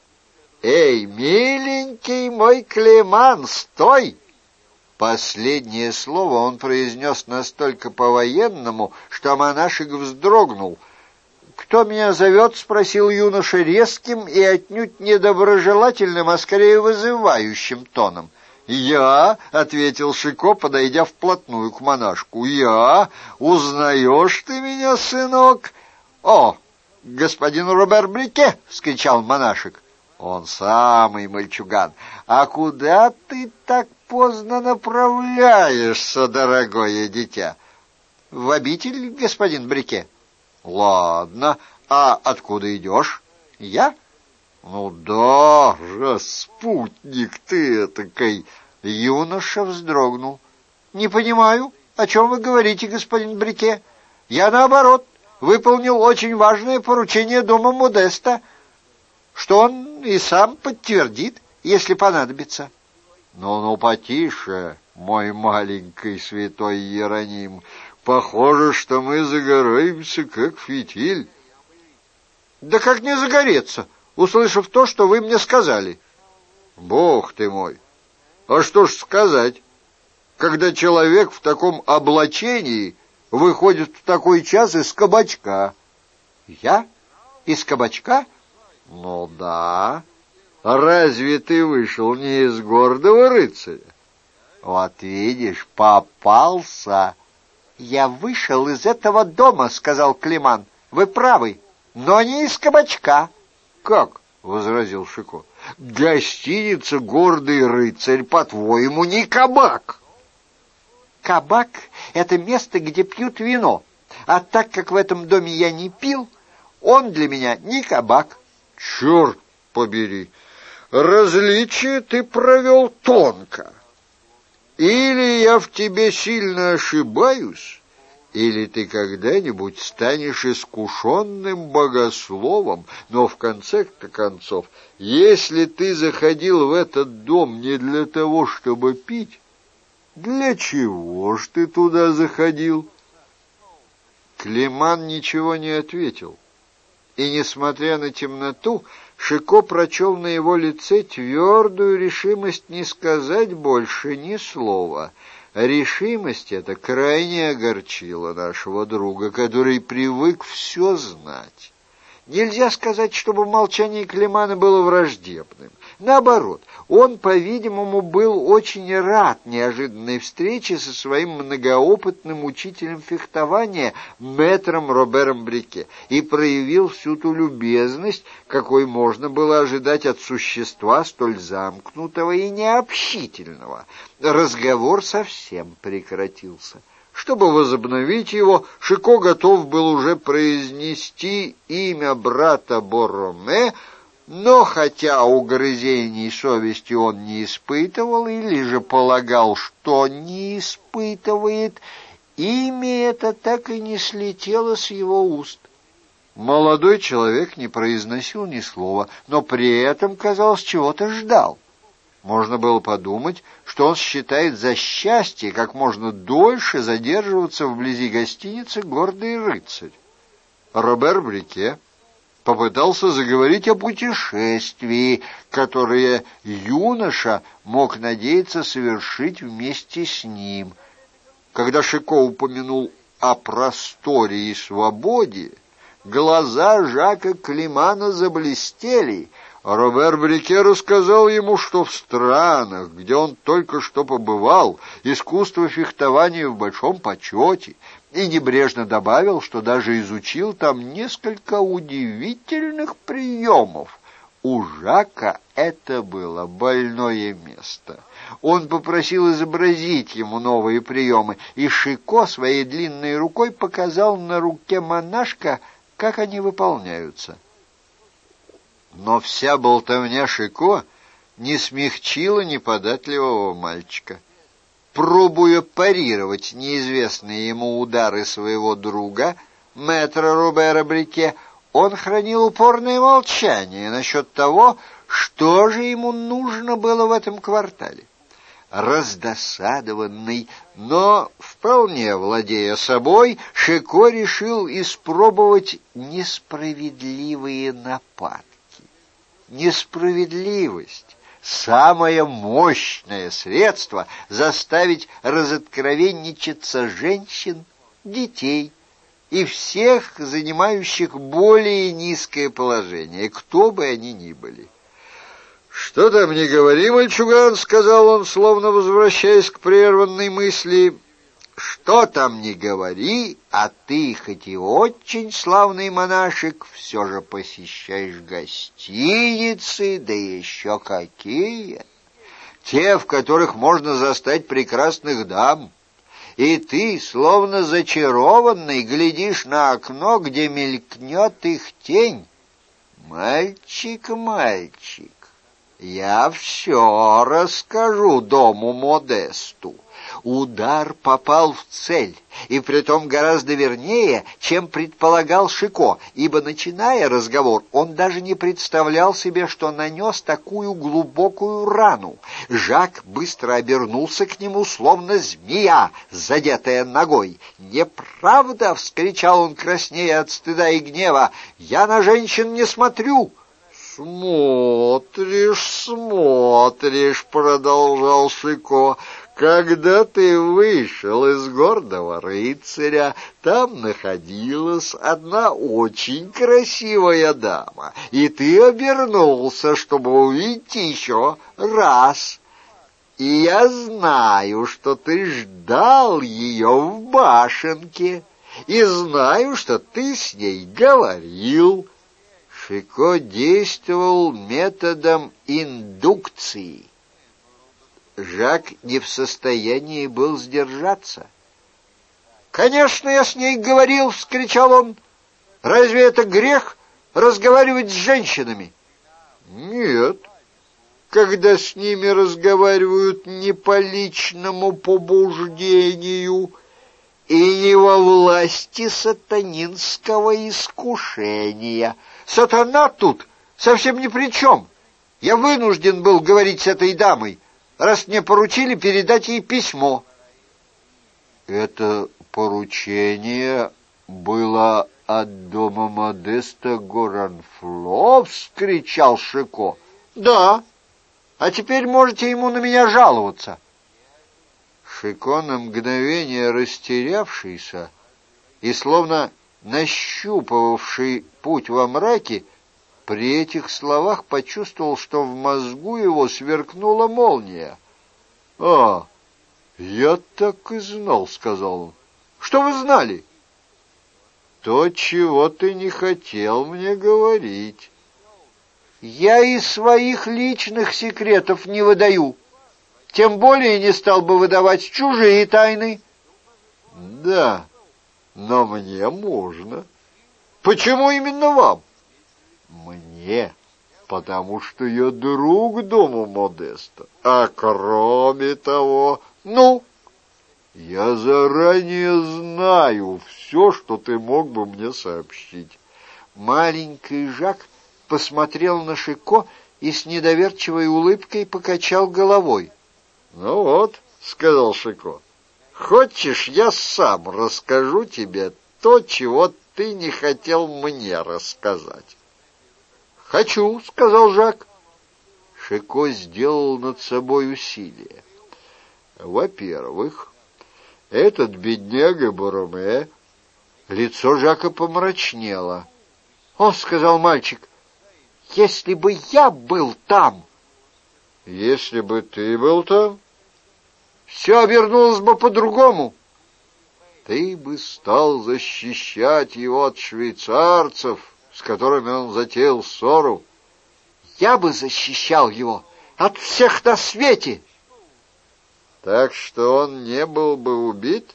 Эй, миленький мой Клеман, стой!» Последнее слово он произнес настолько по-военному, что монашек вздрогнул. «Кто меня зовет?» — спросил юноша резким и отнюдь недоброжелательным, а скорее вызывающим тоном. «Я», — ответил Шико, подойдя вплотную к монашку. «Я? Узнаешь ты меня, сынок?» «О, господин Робер Брике!» — вскричал монашек. «Он самый, мальчуган. А куда ты так поздно направляешься, дорогое дитя?» «В обитель, господин Брике». «Ладно, а откуда идешь?» «Я?» «Ну да же, спутник ты этакой!» Юноша вздрогнул. «Не понимаю, о чем вы говорите, господин Брике. Я, наоборот, выполнил очень важное поручение дома Модеста, что он и сам подтвердит, если понадобится». «Ну-ну, потише, мой маленький святой Иероним. Похоже, что мы загораемся, как фитиль». «Да как не загореться, услышав то, что вы мне сказали?» «Бог ты мой! А что ж сказать, когда человек в таком облачении выходит в такой час из кабачка?» «Я? Из кабачка?» «Ну да. Разве ты вышел не из гордого рыцаря?» «Вот видишь, попался». «Я вышел из этого дома», — сказал Климан. «Вы правы, но не из кабачка». «Как?» — возразил Шико. «Гостиница «Гордый рыцарь», по-твоему, не кабак». кабак — это место, где пьют вино. А так как в этом доме я не пил, он для меня не кабак. Черт побери! Различие ты провел тонко. Или я в тебе сильно ошибаюсь, или ты когда-нибудь станешь искушенным богословом, но в конце-то концов, если ты заходил в этот дом не для того, чтобы пить, для чего ж ты туда заходил? Климан ничего не ответил, и, несмотря на темноту, Шико прочел на его лице твердую решимость не сказать больше ни слова. Решимость эта крайне огорчила нашего друга, который привык все знать. Нельзя сказать, чтобы молчание Климана было враждебным. Наоборот, он, по-видимому, был очень рад неожиданной встрече со своим многоопытным учителем фехтования мэтром Робером Брике и проявил всю ту любезность, какой можно было ожидать от существа столь замкнутого и необщительного. Разговор совсем прекратился. Чтобы возобновить его, Шико готов был уже произнести имя брата Борроме, но хотя угрызений совести он не испытывал или же полагал, что не испытывает, имя это так и не слетело с его уст. Молодой человек не произносил ни слова, но при этом, казалось, чего-то ждал. Можно было подумать, что он считает за счастье как можно дольше задерживаться вблизи гостиницы «Гордый рыцарь». Робер Брике попытался заговорить о путешествии, которое юноша мог надеяться совершить вместе с ним. Когда Шико упомянул о просторе и свободе, глаза Жака Климана заблестели. Робер Брике рассказал ему, что в странах, где он только что побывал, искусство фехтования в большом почете, и небрежно добавил, что даже изучил там несколько удивительных приемов. У Жака это было больное место. Он попросил изобразить ему новые приемы, и Шико своей длинной рукой показал на руке монашка, как они выполняются. Но вся болтовня Шико не смягчила неподатливого мальчика. Пробуя парировать неизвестные ему удары своего друга, мэтра Робера Брике, он хранил упорное молчание насчет того, что же ему нужно было в этом квартале. Раздосадованный, но вполне владея собой, Шико решил испробовать несправедливые нападки. Несправедливость — самое мощное средство заставить разоткровенничаться женщин, детей и всех, занимающих более низкое положение, кто бы они ни были. «Что там не говори, мальчуган», — сказал он, словно возвращаясь к прерванной мысли. «Что там не говори, а ты, хоть и очень славный монашек, все же посещаешь гостиницы, да еще какие! Те, в которых можно застать прекрасных дам. И ты, словно зачарованный, глядишь на окно, где мелькнет их тень. Мальчик, мальчик, я все расскажу дому Модесту». Удар попал в цель, и притом гораздо вернее, чем предполагал Шико, ибо, начиная разговор, он даже не представлял себе, что нанес такую глубокую рану. Жак быстро обернулся к нему, словно змея, задетая ногой. «Неправда!» — вскричал он, краснея от стыда и гнева. «Я на женщин не смотрю!» «Смотришь, смотришь!» — продолжал Шико. «Когда ты вышел из гордого рыцаря, там находилась одна очень красивая дама, и ты обернулся, чтобы увидеть еще раз. И я знаю, что ты ждал ее в башенке, и знаю, что ты с ней говорил». Шико действовал методом индукции. Жак не в состоянии был сдержаться. «Конечно, я с ней говорил!» — вскричал он. «Разве это грех разговаривать с женщинами?» «Нет, когда с ними разговаривают не по личному побуждению и не во власти сатанинского искушения. Сатана тут совсем ни при чем. Я вынужден был говорить с этой дамой, раз мне поручили передать ей письмо». «Это поручение было от дома Модеста Горанфло?» — вскричал Шико. «Да, а теперь можете ему на меня жаловаться». Шико, на мгновение растерявшийся и словно нащупывавший путь во мраке, при этих словах почувствовал, что в мозгу его сверкнула молния. «А, я так и знал», — сказал он. «Что вы знали?» «То, чего ты не хотел мне говорить». «Я и своих личных секретов не выдаю. Тем более не стал бы выдавать чужие тайны». «Да, но мне можно». «Почему именно вам?» «Мне, потому что я друг дома Модеста. А кроме того, ну, я заранее знаю все, что ты мог бы мне сообщить». Маленький Жак посмотрел на Шико и с недоверчивой улыбкой покачал головой. «Ну вот», — сказал Шико, — «хочешь, я сам расскажу тебе то, чего ты не хотел мне рассказать?» «Хочу», — сказал Жак. Шико сделал над собой усилие. «Во-первых, этот бедняга Бороме...» Лицо Жака помрачнело. «О», — сказал мальчик, — «если бы я был там...» «Если бы ты был там, все обернулось бы по-другому. Ты бы стал защищать его от швейцарцев, с которыми он затеял ссору». «Я бы защищал его от всех на свете». «Так что он не был бы убит?»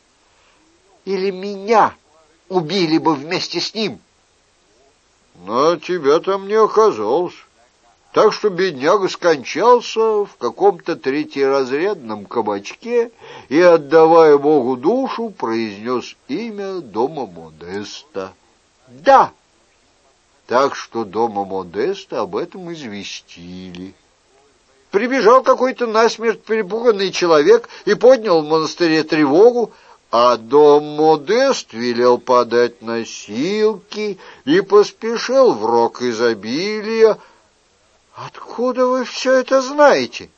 «Или меня убили бы вместе с ним». «Но тебя там не оказалось. Так что бедняга скончался в каком-то третьеразрядном кабачке и, отдавая Богу душу, произнес имя дома Модеста». «Да». Так что дома Модеста об этом известили. Прибежал какой-то насмерть перепуганный человек и поднял в монастыре тревогу, а дом Модест велел подать носилки и поспешил в рог изобилия. «Откуда вы все это знаете?»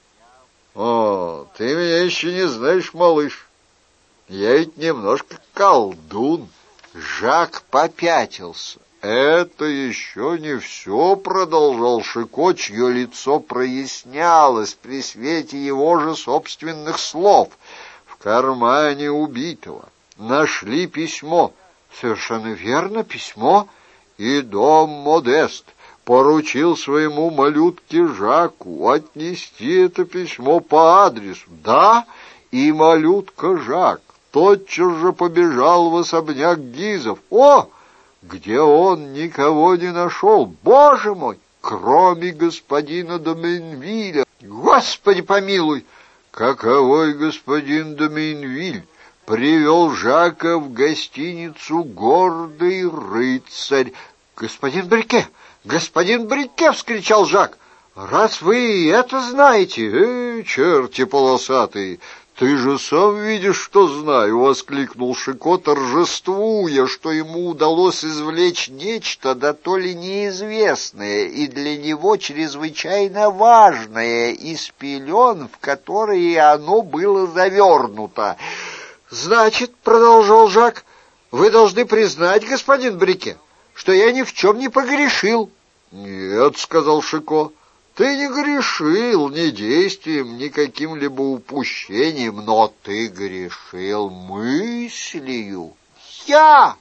«О, ты меня еще не знаешь, малыш. Я ведь немножко колдун». Жак попятился. «Это еще не все», — продолжал Шико, чье лицо прояснялось при свете его же собственных слов. «В кармане убитого нашли письмо». «Совершенно верно, письмо». «И дом Модест поручил своему малютке Жаку отнести это письмо по адресу». «Да, и малютка Жак тотчас же побежал в особняк Гизов. О, где он никого не нашел, боже мой, кроме господина Доменвиля. Господи помилуй!» Каковой господин Доменвиль привел Жака в гостиницу «Гордый рыцарь». «Господин Брике! Господин Брике!» — вскричал Жак. «Раз вы это знаете...» «Эй, черти полосатые! Ты же сам видишь, что знаю!» — воскликнул Шико, торжествуя, что ему удалось извлечь нечто, да то ли неизвестное и для него чрезвычайно важное из пелен, в которые оно было завернуто. «Значит, — продолжал Жак, — вы должны признать, господин Брике, что я ни в чем не погрешил». «Нет, — сказал Шико, — ты не грешил ни действием, ни каким-либо упущением, но ты грешил мыслью». «Я?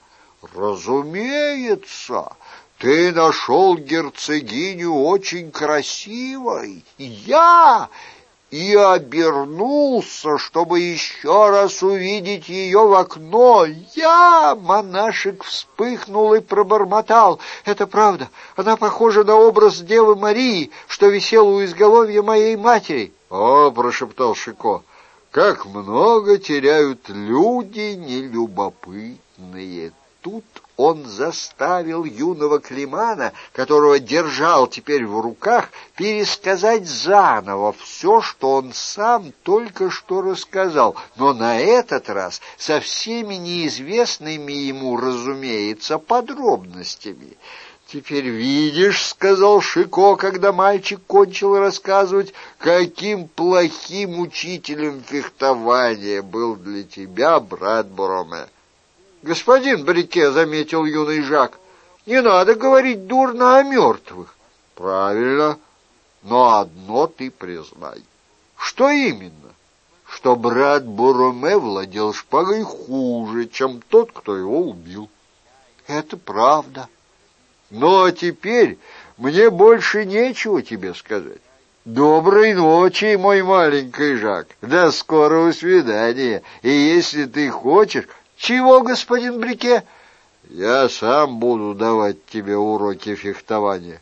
Разумеется, ты нашел герцогиню очень красивой». «Я? и обернулся, чтобы еще раз увидеть ее в окно. Я, монашек, вспыхнул и пробормотал: это правда, она похожа на образ Девы Марии, что висел у изголовья моей матери. О, прошептал Шико, как много теряют люди нелюбопытные. Тут он заставил юного Климана, которого держал теперь в руках, пересказать заново все, что он сам только что рассказал, но на этот раз со всеми неизвестными ему, разумеется, подробностями. «Теперь видишь, — сказал Шико, когда мальчик кончил рассказывать, — каким плохим учителем фехтования был для тебя брат Бороме». «Господин Брике, — заметил юный Жак, — не надо говорить дурно о мертвых». «Правильно, но одно ты признай». «Что именно?» «Что брат Бороме владел шпагой хуже, чем тот, кто его убил». «Это правда». «Ну, а теперь мне больше нечего тебе сказать. Доброй ночи, мой маленький Жак. До скорого свидания. И если ты хочешь...» «Чего, господин Брике?» «Я сам буду давать тебе уроки фехтования».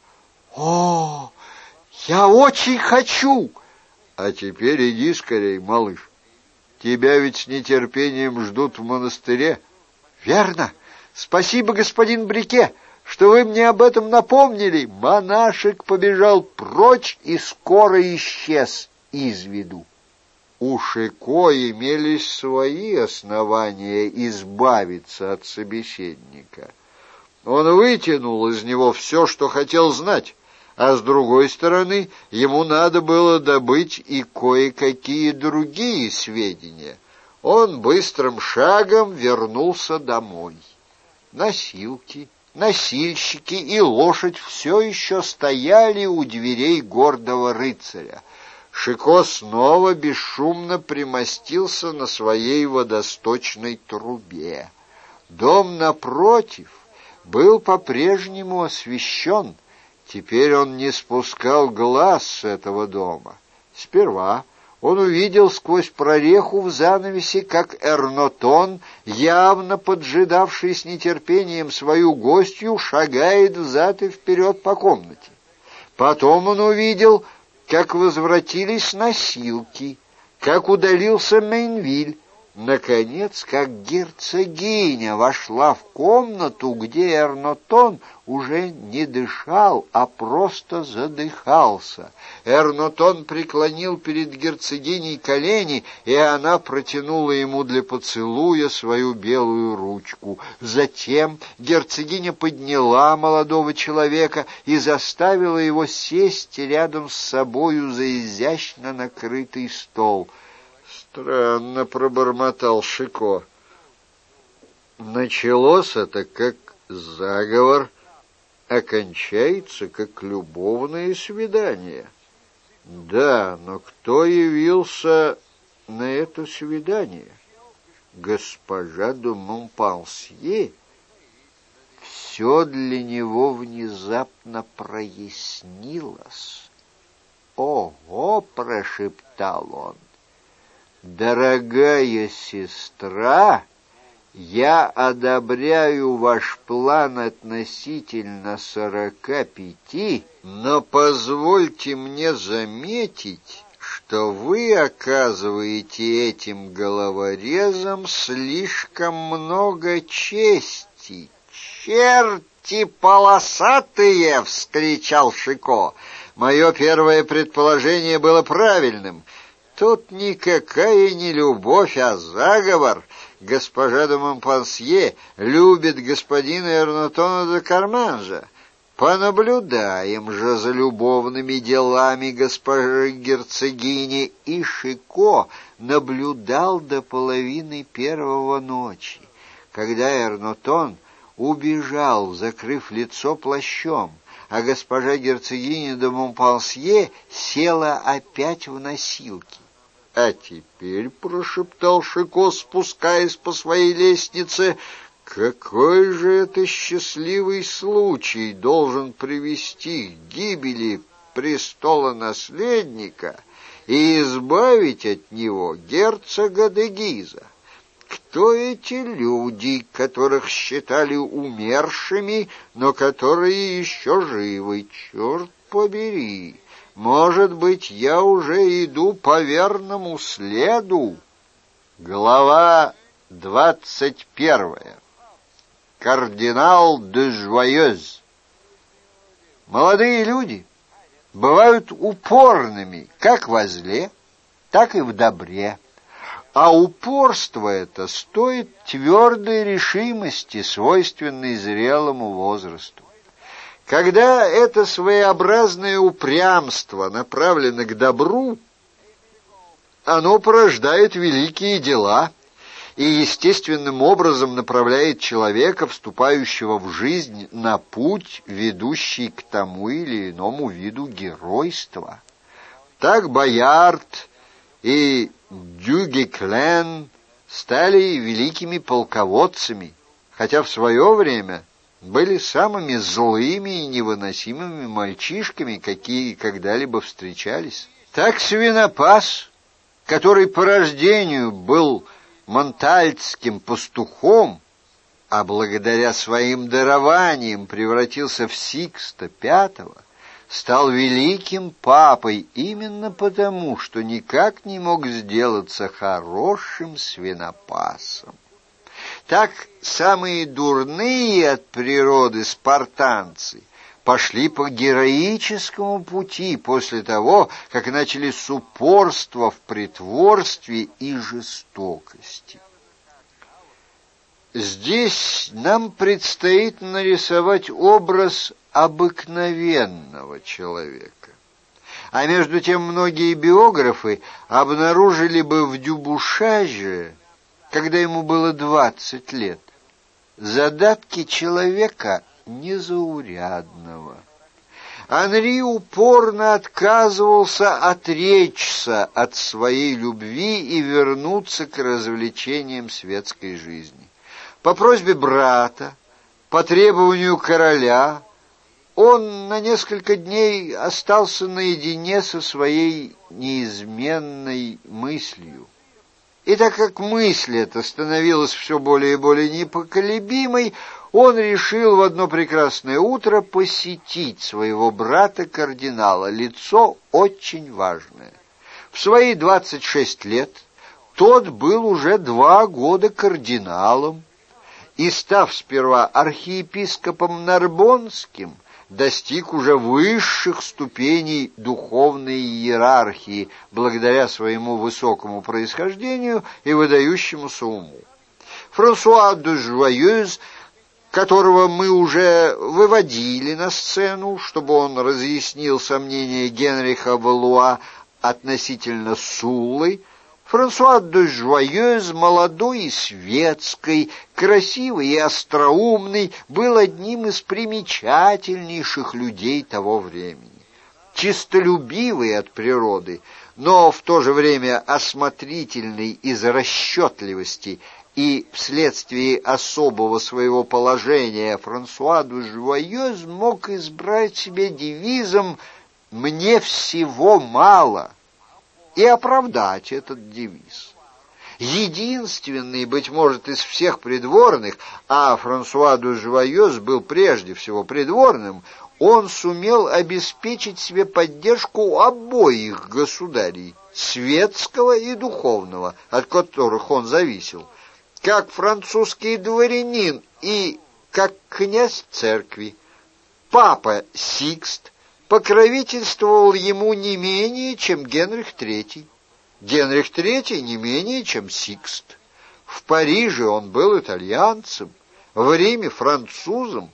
«О, я очень хочу!» «А теперь иди скорей, малыш. Тебя ведь с нетерпением ждут в монастыре». «Верно. Спасибо, господин Брике, что вы мне об этом напомнили». Монашек побежал прочь и скоро исчез из виду. У Шико имелись свои основания избавиться от собеседника. Он вытянул из него все, что хотел знать, а с другой стороны ему надо было добыть и кое-какие другие сведения. Он быстрым шагом вернулся домой. Носилки, носильщики и лошадь все еще стояли у дверей гордого рыцаря. Шико снова бесшумно примостился на своей водосточной трубе. Дом напротив был по-прежнему освещен. Теперь он не спускал глаз с этого дома. Сперва он увидел сквозь прореху в занавесе, как Эрнотон, явно поджидавший с нетерпением свою гостью, шагает взад и вперед по комнате. Потом он увидел, как возвратились носилки, как удалился Мейнвиль, наконец, как герцогиня вошла в комнату, где Эрнотон уже не дышал, а просто задыхался. Эрнотон преклонил перед герцогиней колени, и она протянула ему для поцелуя свою белую ручку. Затем герцогиня подняла молодого человека и заставила его сесть рядом с собою за изящно накрытый стол. «Странно», — пробормотал Шико. «Началось это как заговор, окончается как любовное свидание». «Да, но кто явился на это свидание? Госпожа де Монпансье?» Все для него внезапно прояснилось. «Ого!» — прошептал он. «Дорогая сестра, я одобряю ваш план относительно сорока пяти, но позвольте мне заметить, что вы оказываете этим головорезам слишком много чести». «Черти полосатые!» — вскричал Шико. «Мое первое предположение было правильным. Тут никакая не любовь, а заговор. Госпожа де Монпансье любит господина Эрнотона де Карманжа. Понаблюдаем же за любовными делами госпожи герцогини». И Шико наблюдал до половины первого ночи, когда Эрнотон убежал, закрыв лицо плащом, а госпожа герцогиня де Монпансье села опять в носилки. «А теперь, — прошептал Шико, спускаясь по своей лестнице, — какой же это счастливый случай должен привести к гибели престола наследника, и избавить от него герцога де Гиза. Кто эти люди, которых считали умершими, но которые еще живы? Черт побери! Может быть, я уже иду по верному следу? Глава двадцать первая. Кардинал де Жуайёз. Молодые люди бывают упорными как во зле, так и в добре. А упорство это стоит твердой решимости, свойственной зрелому возрасту. Когда это своеобразное упрямство направлено к добру, оно порождает великие дела и естественным образом направляет человека, вступающего в жизнь, на путь, ведущий к тому или иному виду геройства. Так Боярд и Дюгеклен стали великими полководцами, хотя в свое время были самыми злыми и невыносимыми мальчишками, какие когда-либо встречались. Так свинопас, который по рождению был монтальтским пастухом, а благодаря своим дарованиям превратился в Сикста Пятого, стал великим папой именно потому, что никак не мог сделаться хорошим свинопасом. Так самые дурные от природы спартанцы пошли по героическому пути после того, как начали с упорства в притворстве и жестокости. Здесь нам предстоит нарисовать образ обыкновенного человека. А между тем многие биографы обнаружили бы в Дюбушаже, когда ему было двадцать лет, задатки человека незаурядного. Анри упорно отказывался отречься от своей любви и вернуться к развлечениям светской жизни. По просьбе брата, по требованию короля, он на несколько дней остался наедине со своей неизменной мыслью. И так как мысль эта становилась все более и более непоколебимой, он решил в одно прекрасное утро посетить своего брата-кардинала, лицо очень важное. В свои двадцать шесть лет тот был уже два года кардиналом, и, став сперва архиепископом Нарбонским, достиг уже высших ступеней духовной иерархии благодаря своему высокому происхождению и выдающемуся уму. Франсуа де Жуайёз, которого мы уже выводили на сцену, чтобы он разъяснил сомнения Генриха Валуа относительно Суллы, Франсуа де Жуайёз, молодой и светской, красивый и остроумный, был одним из примечательнейших людей того времени. Чистолюбивый от природы, но в то же время осмотрительный из расчетливости и вследствие особого своего положения, Франсуа де Жуайёз мог избрать себе девизом «Мне всего мало» и оправдать этот девиз. Единственный, быть может, из всех придворных, а Франсуа де Жуайёз был прежде всего придворным, он сумел обеспечить себе поддержку обоих государей, светского и духовного, от которых он зависел, как французский дворянин и как князь церкви. Папа Сикст покровительствовал ему не менее, чем Генрих Третий. Генрих Третий не менее, чем Сикст. В Париже он был итальянцем, в Риме французом,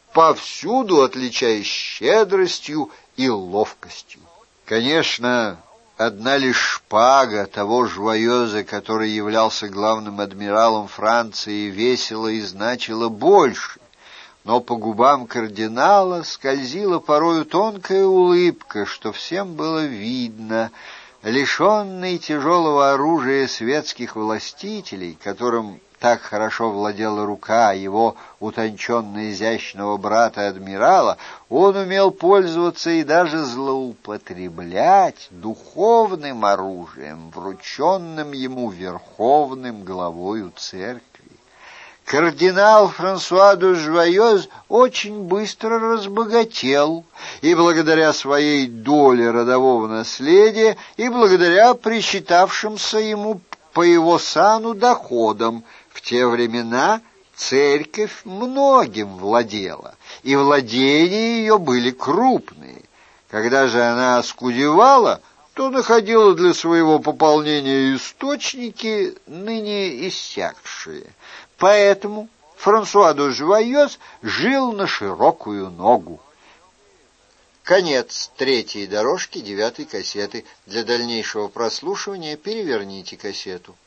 повсюду отличаясь щедростью и ловкостью. Конечно, одна лишь шпага того Жуайёза, который являлся главным адмиралом Франции, весила и значила больше, но по губам кардинала скользила порою тонкая улыбка, что всем было видно. Лишенный тяжелого оружия светских властителей, которым так хорошо владела рука его утонченно-изящного брата-адмирала, он умел пользоваться и даже злоупотреблять духовным оружием, врученным ему верховным главою церкви. Кардинал Франсуа де Жуайоз очень быстро разбогател, и благодаря своей доле родового наследия, и благодаря причитавшимся ему по его сану доходам. В те времена церковь многим владела, и владения ее были крупные. Когда же она оскудевала, то находила для своего пополнения источники, ныне иссякшие. Поэтому Франсуа де Жуайоз жил на широкую ногу. Конец третьей дорожки девятой кассеты. Для дальнейшего прослушивания переверните кассету.